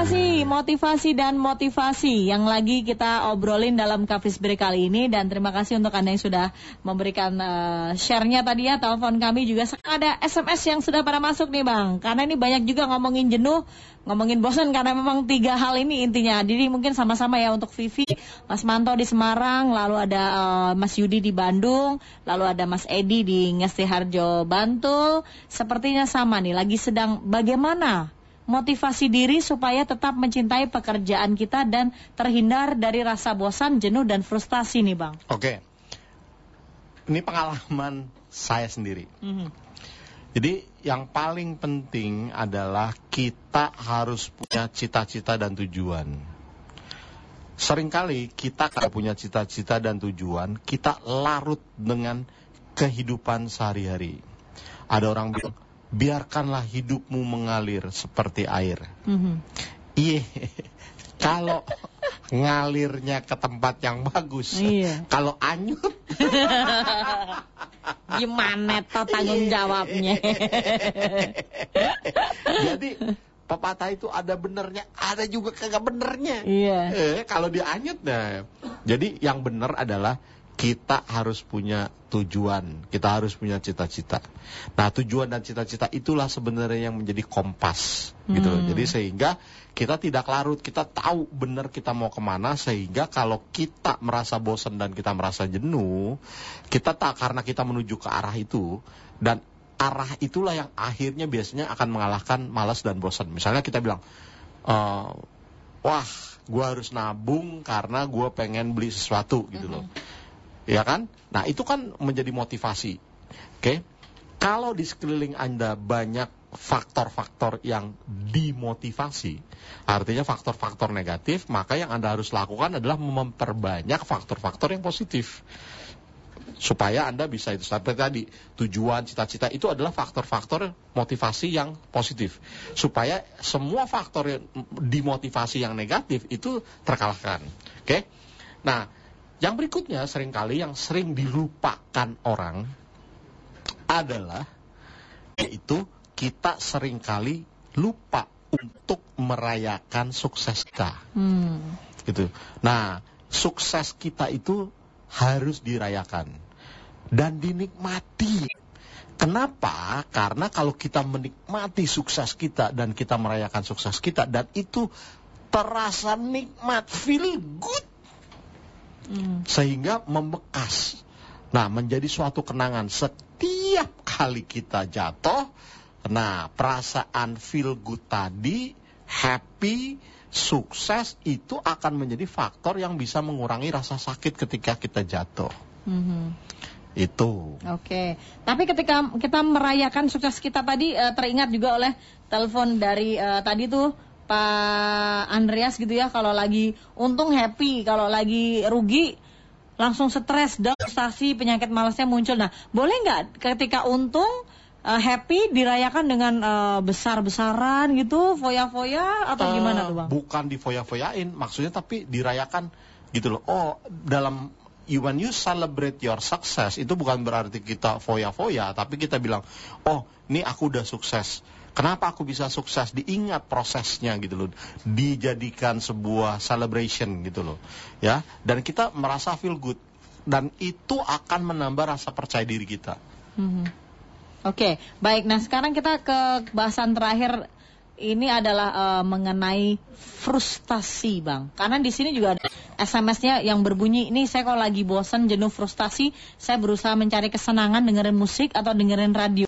Motivasi dan motivasi yang lagi kita obrolin dalam Coffee Break kali ini. Dan terima kasih untuk Anda yang sudah memberikan share-nya tadi ya. Telepon kami juga ada SMS yang sudah pada masuk nih Bang. Karena ini banyak juga ngomongin jenuh, ngomongin bosan, karena memang 3 hal ini intinya. Jadi mungkin sama-sama ya untuk Vivi, Mas Manto di Semarang, lalu ada Mas Yudi di Bandung, lalu ada Mas Edi di Ngesti-Harjo, Bantul. Sepertinya sama nih, lagi sedang bagaimana motivasi diri supaya tetap mencintai pekerjaan kita dan terhindar dari rasa bosan, jenuh, dan frustasi nih Bang. Oke. Ini pengalaman saya sendiri. Jadi yang paling penting adalah kita harus punya cita-cita dan tujuan. Seringkali kita kalau punya cita-cita dan tujuan, kita larut dengan kehidupan sehari-hari. Ada orang bilang, biarkanlah hidupmu mengalir seperti air. Iya, kalau ngalirnya ke tempat yang bagus, kalau anyut, gimana toh tanggung jawabnya? Jadi pepatah itu ada benernya, ada juga kagak benernya. Kalau dia anyut, nah, jadi yang bener adalah kita harus punya tujuan, kita harus punya cita-cita. Nah, tujuan dan cita-cita itulah sebenarnya yang menjadi kompas, gitu. Jadi sehingga kita tidak larut, kita tahu benar kita mau kemana, sehingga kalau kita merasa bosan dan kita merasa jenuh, kita tak, karena kita menuju ke arah itu, dan arah itulah yang akhirnya biasanya akan mengalahkan malas dan bosan. Misalnya kita bilang, wah, gue harus nabung karena gue pengen beli sesuatu, gitu loh. Ya kan? Nah, itu kan menjadi motivasi. Oke? Kalau di sekeliling Anda banyak faktor-faktor yang dimotivasi, artinya faktor-faktor negatif, maka yang Anda harus lakukan adalah memperbanyak faktor-faktor yang positif. Supaya Anda bisa itu, seperti tadi, tujuan, cita-cita itu adalah faktor-faktor motivasi yang positif. Supaya semua faktor yang dimotivasi yang negatif itu terkalahkan. Oke? Nah, yang berikutnya seringkali yang sering dilupakan orang adalah, yaitu kita seringkali lupa untuk merayakan sukses kita. Gitu. Nah, sukses kita itu harus dirayakan dan dinikmati. Kenapa? Karena kalau kita menikmati sukses kita dan kita merayakan sukses kita, dan itu terasa nikmat, feel good, sehingga membekas. Nah, menjadi suatu kenangan setiap kali kita jatuh. Nah, perasaan feel good tadi, happy, sukses, itu akan menjadi faktor yang bisa mengurangi rasa sakit ketika kita jatuh. Itu. Oke. Tapi ketika kita merayakan sukses kita tadi, teringat juga oleh telepon dari tadi tuh Pak Andreas gitu ya, kalau lagi untung happy, kalau lagi rugi langsung stres, dan frustasi, penyakit malasnya muncul. Nah, boleh nggak ketika untung happy dirayakan dengan besar-besaran gitu, foya-foya, atau gimana tuh Bang? Bukan difoya-foyain, maksudnya tapi dirayakan gitu loh. Oh, dalam when you celebrate your success, itu bukan berarti kita foya-foya, tapi kita bilang, oh, ini aku udah sukses. Kenapa aku bisa sukses? Diingat prosesnya gitu loh. Dijadikan sebuah celebration gitu loh. Ya, dan kita merasa feel good. Dan itu akan menambah rasa percaya diri kita. Oke, baik. Nah, sekarang kita ke bahasan terakhir. Ini adalah mengenai frustasi, Bang. Karena di sini juga ada SMS-nya yang berbunyi, ini saya kalau lagi bosan, jenuh, frustasi, saya berusaha mencari kesenangan dengerin musik atau dengerin radio.